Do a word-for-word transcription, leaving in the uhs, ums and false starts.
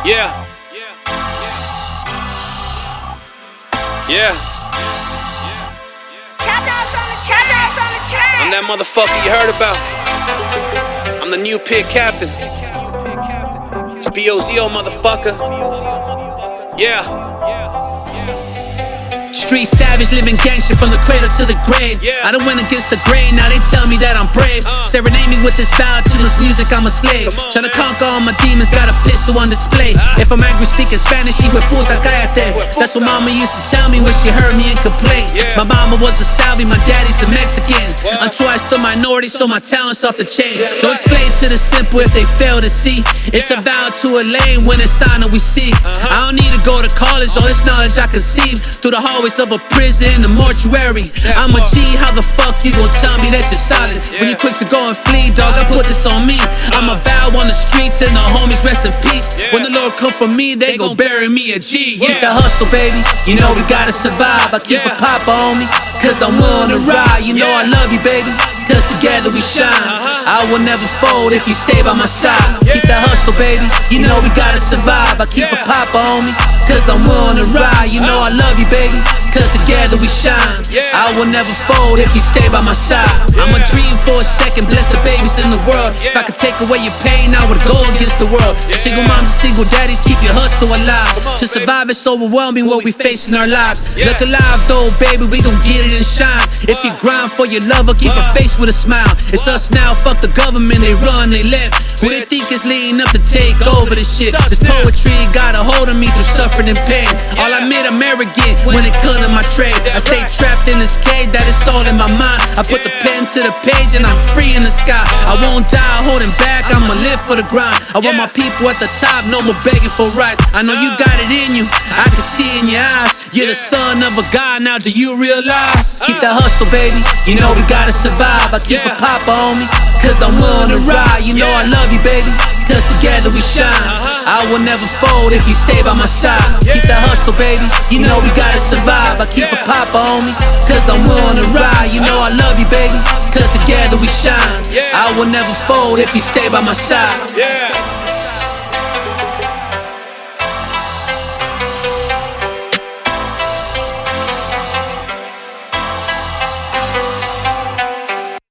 Yeah. Yeah. I'm that motherfucker you heard about. I'm the new pit captain. It's B O Z O, motherfucker. Yeah. Street savage, living gangster from the cradle to the grave. Yeah. I done went against the grain, now they tell me that I'm brave. uh. Serenade me with this style, to this music, I'm a slave. Tryna conquer all my demons, got a pistol on display. Ah. If I'm angry speaking Spanish, hijo de puta, cállate. That's what mama used to tell me when she heard me and complain. Yeah. My mama was a Salvi, my daddy's a Mexican. What? I'm twice the minority, so my talent's off the chain. Don't explain to the simple if they fail to see. It's Yeah. a vow to a lane when it's sign that we see. Uh-huh. I don't need to go to college, all this knowledge I conceive through the hallways of a prison, the mortuary. Yeah, I'm a fuck. G, how the fuck you gon' tell me that you're solid? When you Yeah. quick to go and flee, dog, I put this on me. I'm a vow on the streets and the homies rest in peace. Yeah. When the Lord come for me, they gon' bury me a G. Yeah. Keep the hustle, baby, you know we gotta survive. I keep Yeah. a papa on me, cause I'm willing to ride. You know I Yeah. love you, baby, cause together we shine. Uh-huh. I will never fold if you stay by my side. Yeah. Keep the hustle, baby, you know we gotta survive. I keep Yeah. a papa on me, cause I'm willing to ride. You know I love you, baby, cause together we shine. Yeah. I will never fold if you stay by my side. I'ma Yeah. dream for a second, bless the babies in the world. If I could take away your pain, I would go against the world. Yeah. Single moms and single daddies, keep your hustle alive. Come on, To survive it's overwhelming what we face in our lives. Yeah. Look alive though, baby, we gon' get it and shine. If you grind for your lover, keep a What? face with a smile. It's What? us now, fuck the government, they run, they left. Who they think is leading up to take over this shit? This poetry got a hold of me through suffering and pain. All I made I'm arrogant when it comes to my trade. I stay trapped in this cage, that is all in my mind. I put the pen to the page and I'm free in the sky. I won't die holding back, I'ma live for the grind. I want my people at the top, no more begging for rights. I know you got it in you, I can see in your eyes. You're the son of a god, now do you realize? Keep the hustle, baby, you know we gotta survive. I keep a Yeah. papa on me, cause I'm willing to ride. You know I love you, baby, cause together we shine. Uh-huh. I will never fold if you stay by my side. Keep the hustle, baby, you know we gotta survive. I keep a Yeah. papa on me, cause I'm willing to ride. You know I love you, baby, cause together we shine. Yeah. I will never fold if you stay by my side. Yeah.